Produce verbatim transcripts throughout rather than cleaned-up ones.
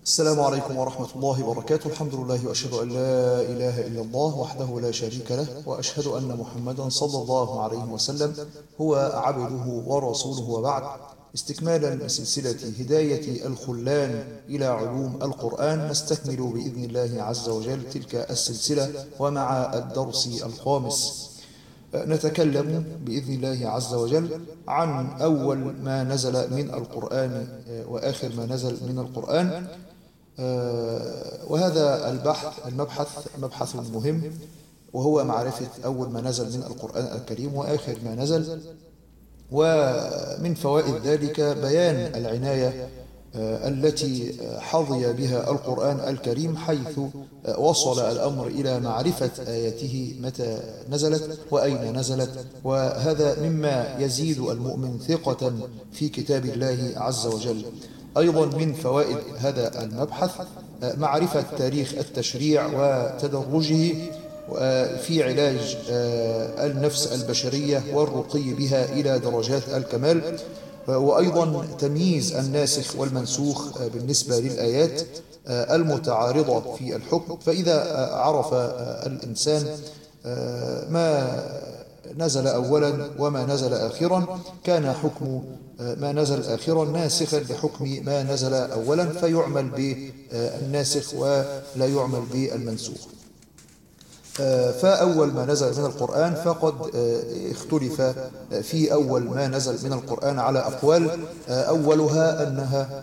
السلام عليكم ورحمة الله وبركاته. الحمد لله وأشهد أن لا إله إلا الله وحده لا شريك له، وأشهد أن محمدا صلى الله عليه وسلم هو عبده ورسوله، وبعد. استكمالا لسلسلة هداية الخلان إلى علوم القرآن، نستكمل بإذن الله عز وجل تلك السلسلة، ومع الدرس الخامس نتكلم بإذن الله عز وجل عن أول ما نزل من القرآن وآخر ما نزل من القرآن. وهذا البحث المبحث مبحث مهم، وهو معرفة أول ما نزل من القرآن الكريم وآخر ما نزل. ومن فوائد ذلك بيان العناية التي حظي بها القرآن الكريم، حيث وصل الأمر إلى معرفة آياته متى نزلت وأين نزلت، وهذا مما يزيد المؤمن ثقة في كتاب الله عز وجل. أيضا من فوائد هذا المبحث معرفة تاريخ التشريع وتدرجه في علاج النفس البشرية والرقي بها إلى درجات الكمال، وأيضا تمييز الناسخ والمنسوخ بالنسبة للآيات المتعارضة في الحكم. فإذا عرف الإنسان ما نزل أولا وما نزل آخرا، كان حكم ما نزل آخرا ناسخا لحكم ما نزل أولا، فيعمل بالناسخ ولا يعمل بالمنسوخ. فأول ما نزل من القرآن فقد اختلف في أول ما نزل من القرآن على أقوال، أولها أنها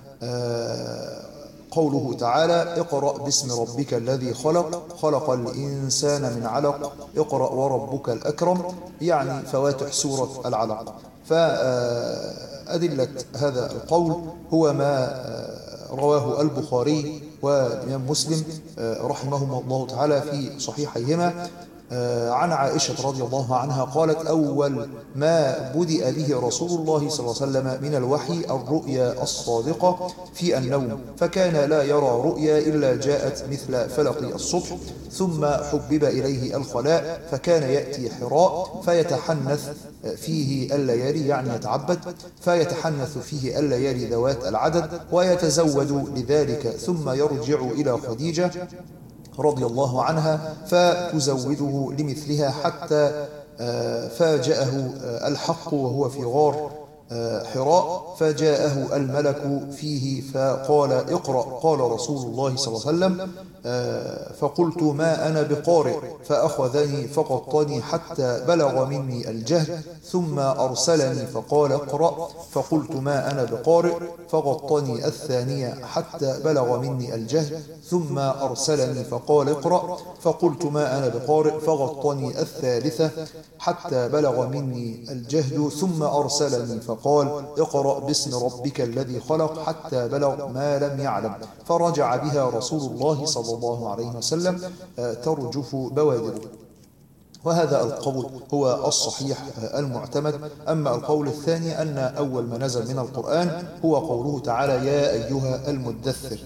قوله تعالى: اقرأ باسم ربك الذي خلق خلق الإنسان من علق اقرأ وربك الأكرم، يعني فواتح سورة العلق. فأدلة هذا القول هو ما رواه البخاري والإمام مسلم رحمهما الله تعالى في صحيحيهما عن عائشة رضي الله عنها قالت: أول ما بدأ به رسول الله صلى الله عليه وسلم من الوحي الرؤيا الصادقة في النوم، فكان لا يرى رؤيا إلا جاءت مثل فلق الصبح، ثم حبب إليه الخلاء، فكان يأتي حراء فيتحنث فيه الليالي، يعني يتعبد، فيتحنث فيه الليالي ذوات العدد ويتزود لذلك، ثم يرجع إلى خديجة رضي الله عنها فتزوده لمثلها، حتى فاجأه الحق وهو في غار حراء، فجاءه الملك فيه فقال: اقرأ. قال رسول الله صلى الله عليه وسلم: فقلت: ما أنا بقارئ، فأخذني فقطني حتى بلغ مني الجهل، ثم أرسلني فقال: اقرأ. فقلت: ما أنا بقارئ، فغطني الثانية حتى بلغ مني الجهل، ثم أرسلني فقال: اقرأ. فقلت: ما أنا بقارئ، فغطني الثالثة حتى بلغ مني الجهل، ثم أرسلني فقال: اقرأ باسم ربك الذي خلق، حتى بلغ ما لم يعلم. فرجع بها رسول الله صلى الله عليه وسلم ترجف بوادره. وهذا القول هو الصحيح المعتمد. أما القول الثاني أن أول ما نزل من القرآن هو قوله تعالى: يا أيها المدثر.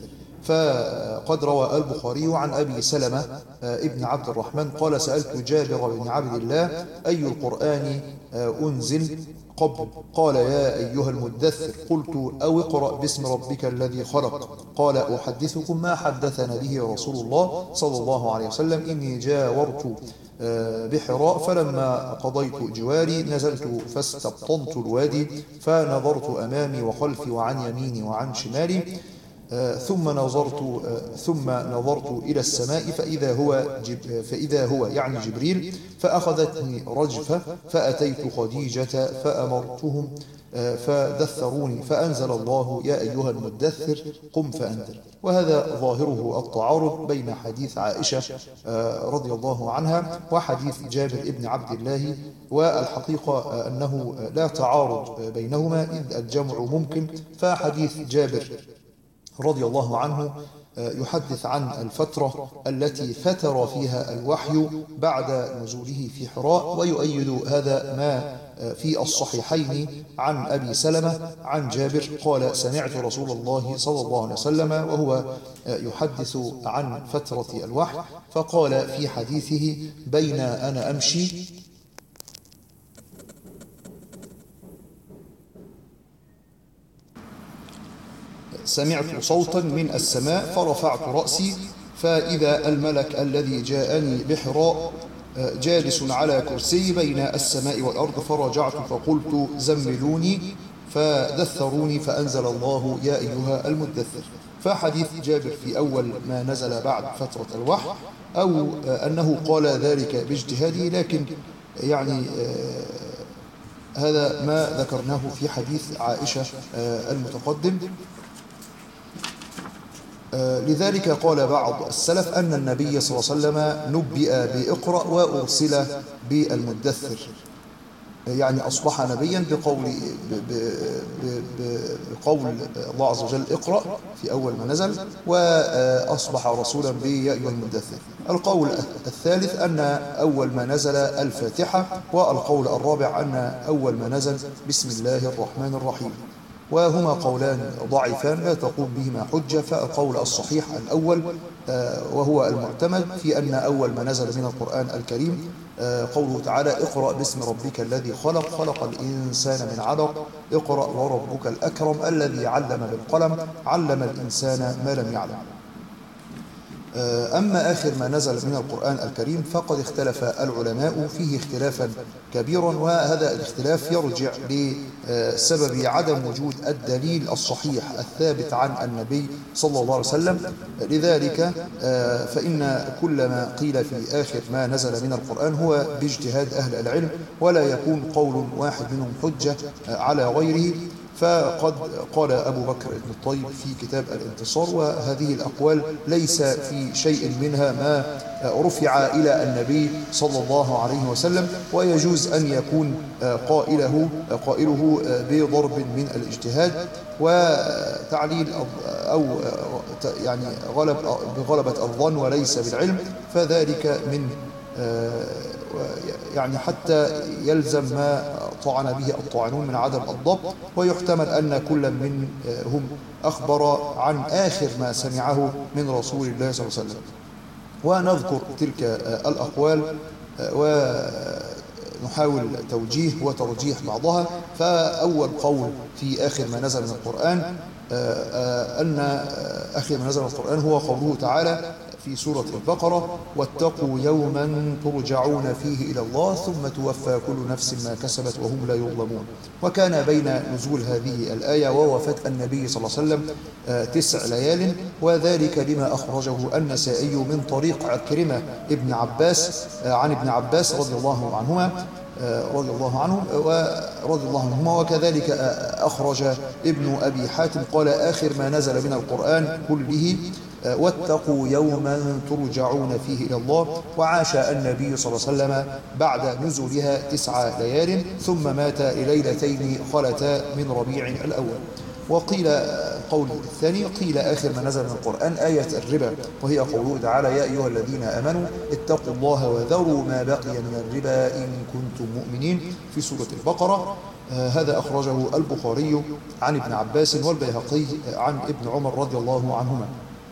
فقد روى البخاري عن أبي سلمة ابن عبد الرحمن قال: سألت جابر بن عبد الله: أي القرآن أنزل قبل؟ قال: يا أيها المدثر. قلت: أو اقرأ باسم ربك الذي خلق. قال: أحدثكم ما حدثنا به رسول الله صلى الله عليه وسلم: إني جاورت بحراء، فلما قضيت جواري نزلت فاستبطنت الوادي، فنظرت أمامي وخلفي وعن يميني وعن شمالي، ثم نظرت ثم نظرت إلى السماء، فإذا هو جب فإذا هو يعني جبريل، فأخذتني رجفة، فأتيت خديجة فأمرتهم فدثروني، فأنزل الله: يا أيها المدثر قم فأنذر. وهذا ظاهره التعارض بين حديث عائشة رضي الله عنها وحديث جابر ابن عبد الله، والحقيقة أنه لا تعارض بينهما، إذ الجمع ممكن. فحديث جابر رضي الله عنه يحدث عن الفترة التي فتر فيها الوحي بعد نزوله في حراء، ويؤيد هذا ما في الصحيحين عن أبي سلمة عن جابر قال: سمعت رسول الله صلى الله عليه وسلم وهو يحدث عن فترة الوحي، فقال في حديثه: بين أنا أمشي سمعت صوتا من السماء فرفعت رأسي فإذا الملك الذي جاءني بحراء جالس على كرسي بين السماء والأرض، فرجعت فقلت زملوني فدثروني فأنزل الله يا أيها المدثر. فحديث جابر في أول ما نزل بعد فترة الوحي، أو أنه قال ذلك باجتهاده، لكن يعني هذا ما ذكرناه في حديث عائشة المتقدم. لذلك قال بعض السلف أن النبي صلى الله عليه وسلم نبئ بإقرأ وأرسل بالمدثر، يعني أصبح نبيا بقول بقول الله عز وجل اقرأ في أول ما نزل، وأصبح رسولا بيا أيها المدثر. القول الثالث أن أول ما نزل الفاتحة، والقول الرابع أن أول ما نزل بسم الله الرحمن الرحيم، وهما قولان ضعيفان لا تقوم بهما حجة. فالقول الصحيح الأول وهو المعتمد في أن أول ما نزل من القرآن الكريم قوله تعالى اقرأ باسم ربك الذي خلق خلق الإنسان من علق اقرأ وربك الأكرم الذي علم بالقلم علم الإنسان ما لم يعلم. أما آخر ما نزل من القرآن الكريم فقد اختلف العلماء فيه اختلافا كبيرا، وهذا الاختلاف يرجع لسبب عدم وجود الدليل الصحيح الثابت عن النبي صلى الله عليه وسلم. لذلك فإن كل ما قيل في آخر ما نزل من القرآن هو باجتهاد أهل العلم، ولا يكون قول واحد منهم حجة على غيره. فقد قال أبو بكر بن الطيب في كتاب الانتصار: وهذه الأقوال ليس في شيء منها ما رفع إلى النبي صلى الله عليه وسلم، ويجوز أن يكون قائله قائله بضرب من الاجتهاد وتعليل أو يعني غلب بغلبة الظن وليس بالعلم، فذلك من يعني حتى يلزم ما طعن به الطاعنون من عدم الضبط. ويحتمل أن كل منهم أخبر عن آخر ما سمعه من رسول الله صلى الله عليه وسلم. ونذكر تلك الأقوال ونحاول توجيه وترجيح بعضها. فأول قول في آخر ما نزل من القرآن أن آخر ما نزل من القرآن هو قوله تعالى في سورة البقرة: واتقوا يوما ترجعون فيه إلى الله ثم توفى كل نفس ما كسبت وهم لا يظلمون. وكان بين نزول هذه الآية ووفاة النبي صلى الله عليه وسلم تسع ليال، وذلك لما أخرجه النسائي من طريق عكرمة ابن عباس عن ابن عباس رضي الله عنهما رضي الله عنه ورضي الله عنهما. وكذلك أخرج ابن أبي حاتم قال: آخر ما نزل من القرآن كله واتقوا يوما ترجعون فيه إلى الله. وعاش النبي صلى الله عليه وسلم بعد نزولها تسع ليال، ثم مات ليلتين خلتا من ربيع الأول. وقيل القول الثاني قيل آخر ما نزل من القرآن آية الربا، وهي قوله تعالى: يا أيها الذين آمنوا اتقوا الله وذروا ما بقي من الربا إن كنتم مؤمنين في سورة البقرة. هذا أخرجه البخاري عن ابن عباس والبيهقي عن ابن عمر رضي الله عنهما.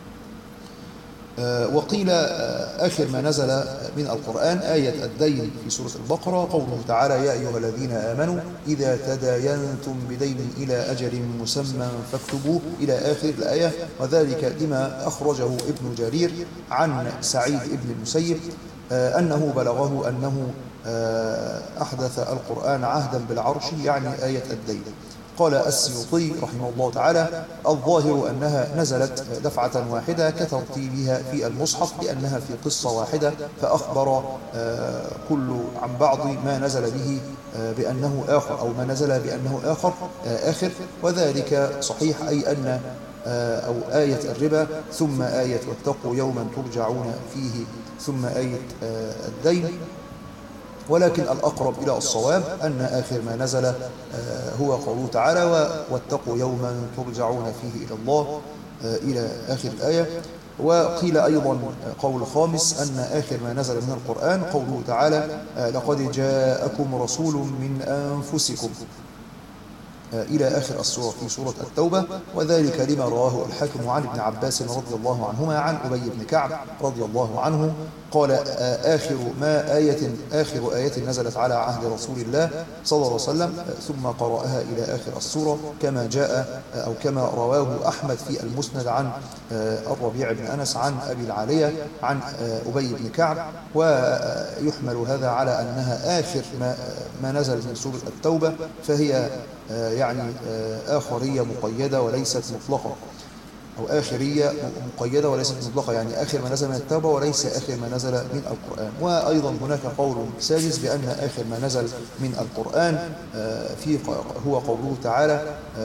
وقيل آخر ما نزل من القرآن آية الدين في سورة البقرة، قوله تعالى: يا أيها الذين آمنوا إذا تداينتم بدين إلى أجل مسمى فاكتبوه إلى آخر الآية. وذلك لما أخرجه ابن جرير عن سعيد بن المسيب أنه بلغه أنه أحدث القرآن عهدا بالعرش، يعني آية الدين. قال السيوطي رحمه الله تعالى: الظاهر أنها نزلت دفعة واحدة كترتيبها في المصحف، لأنها في قصة واحدة، فأخبر كل عن بعض ما نزل به بأنه آخر، أو ما نزل بأنه آخر آخر. وذلك صحيح، أي أن أو آية الربا ثم آية واتقوا يوما ترجعون فيه ثم آية الدين. ولكن الأقرب إلى الصواب أن آخر ما نزل هو قوله تعالى: واتقوا يوما ترجعون فيه إلى الله إلى آخر الآية. وقيل أيضا قول خامس أن آخر ما نزل من القرآن قوله تعالى: لقد جاءكم رسول من أنفسكم إلى آخر السورة في سورة التوبة، وذلك لما رواه الحاكم عن ابن عباس رضي الله عنهما عن أبي بن كعب رضي الله عنه قال آخر ما آية آخر آية نزلت على عهد رسول الله صلى الله عليه وسلم ثم قرأها إلى آخر السورة، كما جاء أو كما رواه أحمد في المسند عن الربيع بن أنس عن أبي العالية عن أبي بن كعب، ويحمل هذا على أنها آخر ما, ما نزل من سورة التوبة، فهي يعني آخرية مقيدة وليست مطلقة، أو آخرية مقيدة وليست مطلقة، يعني آخر ما نزل من التوبة وليس آخر ما نزل من القرآن. وأيضا هناك قول سادس بأن آخر ما نزل من القرآن في هو قوله تعالى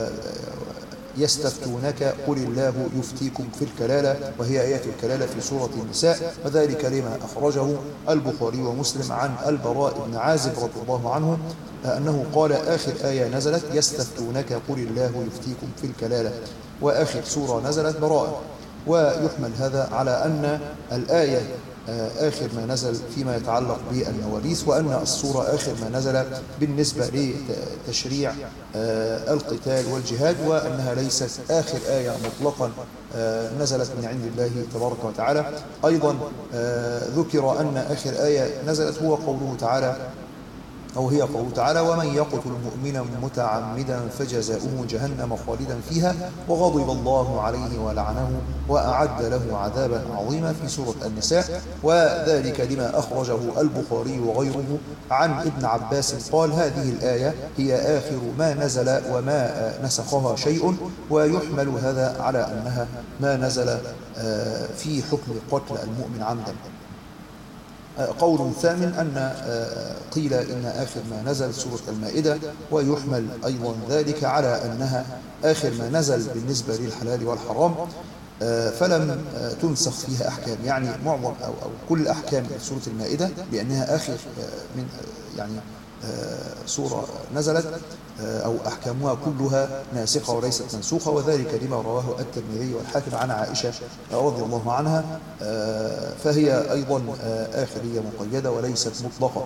يستفتونك قل الله يفتيكم في الكلالة، وهي آية الكلالة في سورة النساء، وذلك لما أخرجه البخاري ومسلم عن البراء بن عازب رضي الله عنه أنه قال آخر آية نزلت يستفتونك قل الله يفتيكم في الكلالة، وآخر سورة نزلت براءة. ويحمل هذا على أن الآية آخر ما نزل فيما يتعلق بالمواريث، وأن السورة آخر ما نزل بالنسبة لتشريع القتال والجهاد، وأنها ليست آخر آية مطلقا نزلت من عند الله تبارك وتعالى. أيضا ذكر أن آخر آية نزلت هو قوله تعالى أو هي قوله تعالى ومن يقتل مؤمنا متعمدا فجزاؤه جهنم خالدا فيها وغضب الله عليه ولعنه وأعد له عذابا عظيما في سورة النساء، وذلك لما أخرجه البخاري وغيره عن ابن عباس قال هذه الآية هي آخر ما نزل وما نسخها شيء، ويحمل هذا على أنها ما نزل في حكم قتل المؤمن عمدا. قول ثامن أن قيل إن آخر ما نزل سورة المائدة، ويحمل أيضا ذلك على أنها آخر ما نزل بالنسبة للحلال والحرام، فلم تنسخ فيها أحكام، يعني معظم أو, أو كل أحكام سورة المائدة لأنها آخر من يعني سورة نزلت أو أحكامها كلها ناسخة وليست منسوخة، وذلك لما رواه الترمذي والحاكم عن عائشة رضي الله عنها، فهي أيضا آخرية مقيدة وليست مطلقة.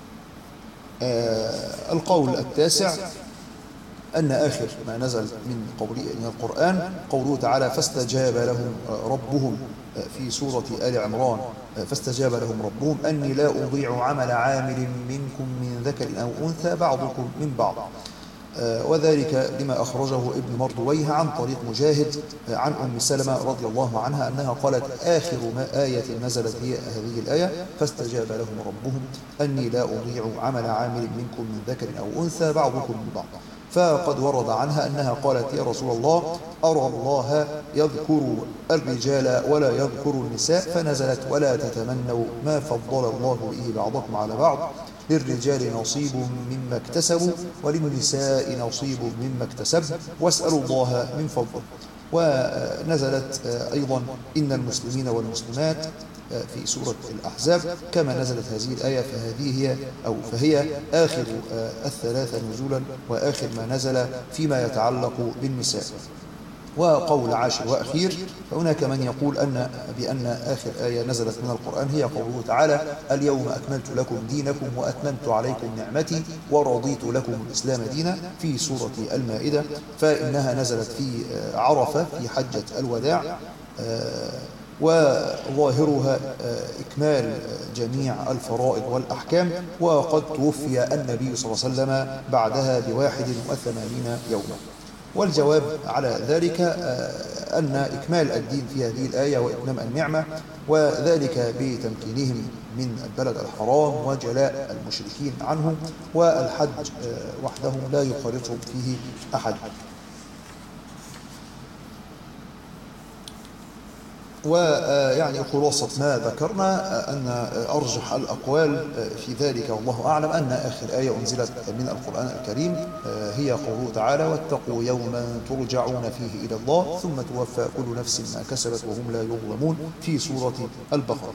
القول التاسع أن آخر ما نزل من قوله من القرآن قوله تعالى فاستجاب لهم ربهم في سورة آل عمران فاستجاب لهم ربهم أني لا أضيع عمل عامل منكم من ذكر أو أنثى بعضكم من بعض، وذلك لما أخرجه ابن مردويه عن طريق مجاهد عن أم سلمة رضي الله عنها أنها قالت آخر ما آية نزلت هي هذه الآية فاستجاب لهم ربهم أني لا أضيع عمل عامل منكم من ذكر أو أنثى بعضكم من بعض. فقد ورد عنها أنها قالت يا رسول الله أرى الله يذكر الرجال ولا يذكر النساء، فنزلت ولا تتمنوا ما فضل الله به بعضكم على بعض للرجال نصيب مما اكتسبوا وللنساء نصيب مما اكتسبن واسألوا الله من فضله. ونزلت أيضا إن المسلمين والمسلمات في سورة الأحزاب كما نزلت هذه الآية، فهذه هي أو فهي آخر الثلاثة نزولا وآخر ما نزل فيما يتعلق بالنساء. وقول عاشر وأخير فهناك من يقول أن بأن آخر آية نزلت من القرآن هي قوله تعالى اليوم أكملت لكم دينكم وأتممت عليكم نعمتي ورضيت لكم الإسلام دينا في سورة المائدة، فإنها نزلت في عرفة في حجة الوداع، وظاهرها إكمال جميع الفرائض والأحكام، وقد توفي النبي صلى الله عليه وسلم بعدها بواحد وثمانين يوما. والجواب على ذلك أن إكمال الدين في هذه الآية وإتمام النعمة، وذلك بتمكينهم من البلد الحرام وجلاء المشركين عنهم، والحج وحدهم لا يخالطهم فيه أحد. ويعني خلاصة ما ذكرنا أن أرجح الأقوال في ذلك والله أعلم أن آخر آية أنزلت من القرآن الكريم هي قوله تعالى واتقوا يوما ترجعون فيه إلى الله ثم توفى كل نفس ما كسبت وهم لا يظلمون في سورة البقرة.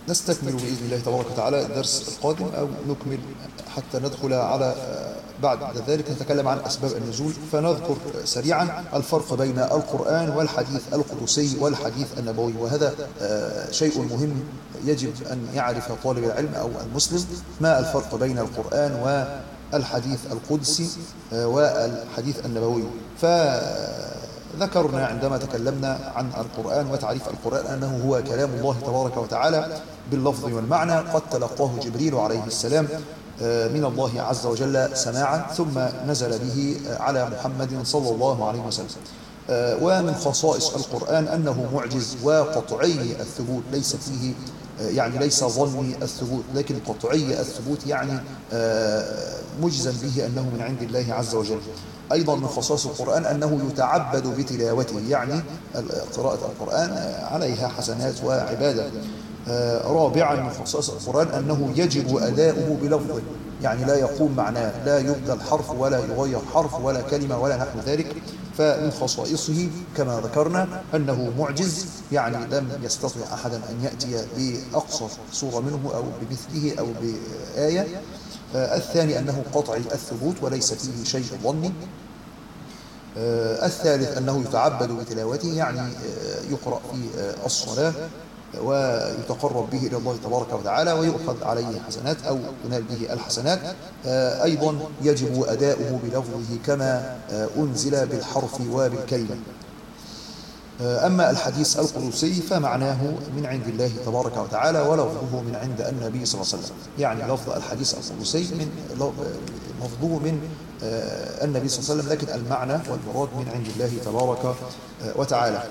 نستكمل بإذن الله تبارك وتعالى الدرس القادم، أو نكمل حتى ندخل على بعد ذلك نتكلم عن أسباب النزول. فنذكر سريعا الفرق بين القرآن والحديث القدسي والحديث النبوي، وهذا شيء مهم يجب أن يعرف طالب العلم أو المسلم ما الفرق بين القرآن والحديث القدسي والحديث النبوي. فذكرنا عندما تكلمنا عن القرآن وتعريف القرآن أنه هو كلام الله تبارك وتعالى باللفظ والمعنى، قد تلقاه جبريل عليه السلام من الله عز وجل سماعا، ثم نزل به على محمد صلى الله عليه وسلم. ومن خصائص القرآن أنه معجز وقطعي الثبوت، ليس فيه يعني ليس ظني الثبوت لكن قطعي الثبوت، يعني مجزم به أنه من عند الله عز وجل. أيضا من خصائص القرآن أنه يتعبد بتلاوته، يعني قراءة القرآن عليها حسنات وعبادة. رابعا من خصائص القرآن أنه يجب أداؤه بلفظه، يعني لا يقوم معناه، لا يبدل حرف ولا يغير حرف ولا كلمة ولا نحو ذلك. فمن خصائصه كما ذكرنا أنه معجز، يعني لم يستطع أحدا أن يأتي بأقصى صورة منه أو بمثله أو بآية. الثاني أنه قطعي الثبوت وليس فيه شيء ظني. الثالث أنه يتعبد بتلاوته، يعني يقرأ في الصلاة ويتقرب به إلى الله تبارك وتعالى ويؤخذ عليه حسنات أو ينال به الحسنات. أيضا يجب أداؤه بلفظه كما أنزل بالحرف وبالكلمة. أما الحديث القدسي فمعناه من عند الله تبارك وتعالى ولفظه من عند النبي صلى الله عليه وسلم، يعني لفظ الحديث القدسي من لفظه من النبي صلى الله عليه وسلم، لكن المعنى والمراد من عند الله تبارك وتعالى.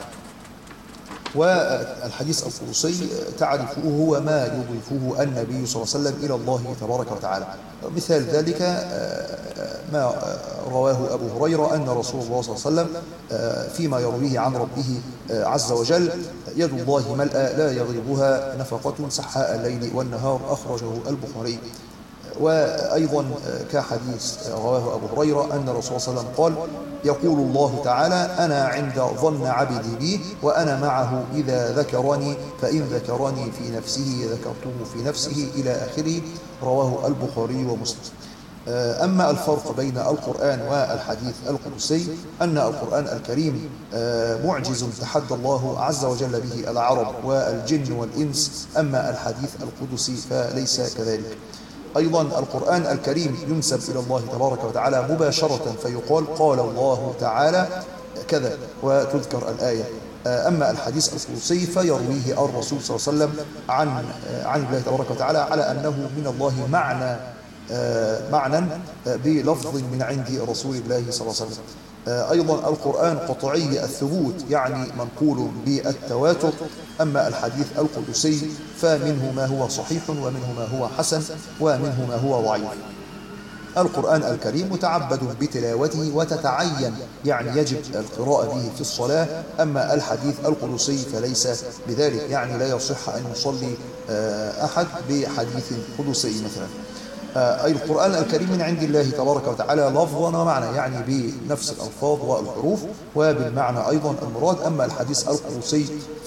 والحديث القدسي تعرفه هو ما يضيفه النبي صلى الله عليه وسلم إلى الله تبارك وتعالى. مثال ذلك ما رواه أبو هريرة أن رسول الله صلى الله عليه وسلم فيما يرويه عن ربه عز وجل: يد الله ملأى لا يغلبها نفقة سحاء الليل والنهار، أخرجه البخاري. وأيضا كحديث رواه أبو هريرة أن الرسول صلى الله عليه وسلم قال: يقول الله تعالى: أنا عند ظن عبدي بي وأنا معه إذا ذكرني، فإن ذكرني في نفسه ذكرته في نفسه، إلى آخره، رواه البخاري ومسلم. أما الفرق بين القرآن والحديث القدسي أن القرآن الكريم معجز تحدى الله عز وجل به العرب والجن والإنس، أما الحديث القدسي فليس كذلك. أيضا القرآن الكريم ينسب إلى الله تبارك وتعالى مباشرة، فيقال: قال الله تعالى كذا وتذكر الآية. أما الحديث القدسي فيرويه الرسول صلى الله عليه وسلم عن عن الله تبارك وتعالى على أنه من الله معنى معنى بلفظ من عند رسول الله صلى الله عليه وسلم. أيضا القرآن قطعي الثبوت، يعني منقول بالتواتر. أما الحديث القدسي فمنه ما هو صحيح ومنه ما هو حسن ومنه ما هو ضعيف. القرآن الكريم متعبد بتلاوته وتتعين، يعني يجب القراءة به في الصلاة. أما الحديث القدسي فليس بذلك، يعني لا يصح أن يصلي أحد بحديث قدسي مثلا. أي القرآن الكريم من عند الله تبارك وتعالى لفظا ومعنى، يعني بنفس الألفاظ والحروف وبالمعنى أيضا المراد. أما الحديث القدسي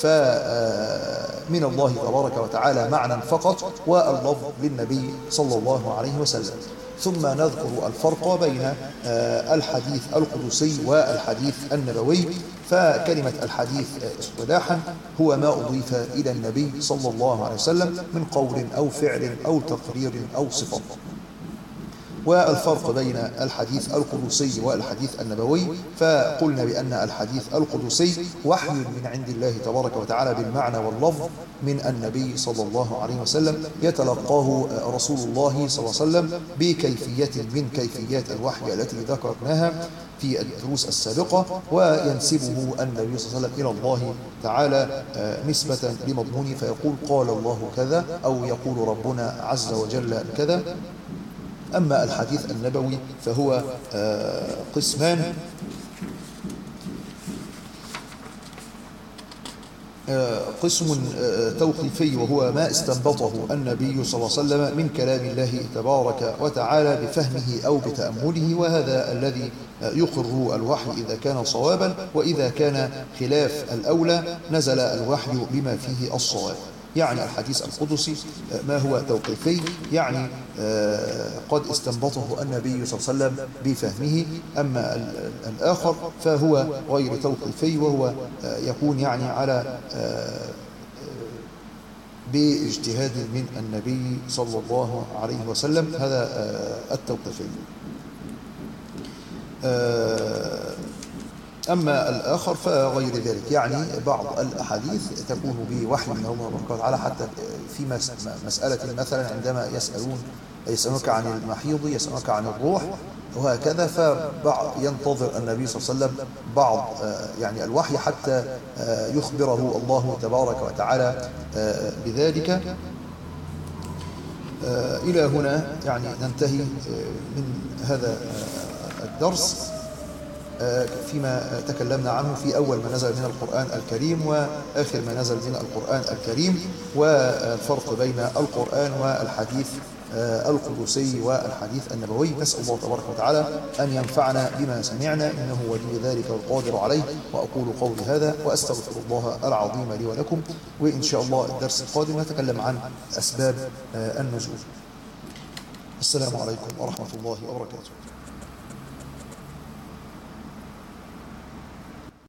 فمن الله تبارك وتعالى معنى فقط، واللفظ للنبي صلى الله عليه وسلم. ثم نذكر الفرق بين الحديث القدسي والحديث النبوي. فكلمة الحديث اصطلاحا هو ما أضيف إلى النبي صلى الله عليه وسلم من قول أو فعل أو تقرير أو صفة. والفرق بين الحديث القدسي والحديث النبوي، فقلنا بأن الحديث القدسي وحي من عند الله تبارك وتعالى بالمعنى واللفظ من النبي صلى الله عليه وسلم، يتلقاه رسول الله صلى الله عليه وسلم بكيفية من كيفيات الوحي التي ذكرناها في الدروس السابقة، وينسبه النبي صلى الله عليه وسلم إلى الله تعالى نسبة لمضمونه، فيقول: قال الله كذا، أو يقول ربنا عز وجل كذا. أما الحديث النبوي فهو قسمان: قسم توقيفي وهو ما استنبطه النبي صلى الله عليه وسلم من كلام الله تبارك وتعالى بفهمه أو بتأمله، وهذا الذي يقر الوحي إذا كان صوابا، وإذا كان خلاف الأولى نزل الوحي بما فيه الصواب. يعني الحديث القدسي ما هو توقيفي، يعني قد استنبطه النبي صلى الله عليه وسلم بفهمه. أما الآخر فهو غير توقيفي، وهو يكون يعني على باجتهاد من النبي صلى الله عليه وسلم، هذا التوقيفي. أما الآخر فغير ذلك، يعني بعض الأحاديث تكون بوحي من الله تبارك وتعالى، حتى في مسألة مثلا عندما يسألون يسألونك عن المحيض، يسألونك عن الروح وهكذا، فينتظر النبي صلى الله عليه وسلم بعض يعني الوحي حتى يخبره الله تبارك وتعالى بذلك. إلى هنا يعني ننتهي من هذا الدرس فيما تكلمنا عنه في أول ما نزل من القرآن الكريم وآخر ما نزل من القرآن الكريم، والفرق بين القرآن والحديث القدسي والحديث النبوي. نسأل الله تبارك وتعالى أن ينفعنا بما سمعنا، إنه ولي ذلك والقادر عليه. وأقول قولي هذا وأستغفر الله العظيم لي ولكم، وإن شاء الله الدرس القادم نتكلم عن أسباب النزول. السلام عليكم ورحمة الله وبركاته.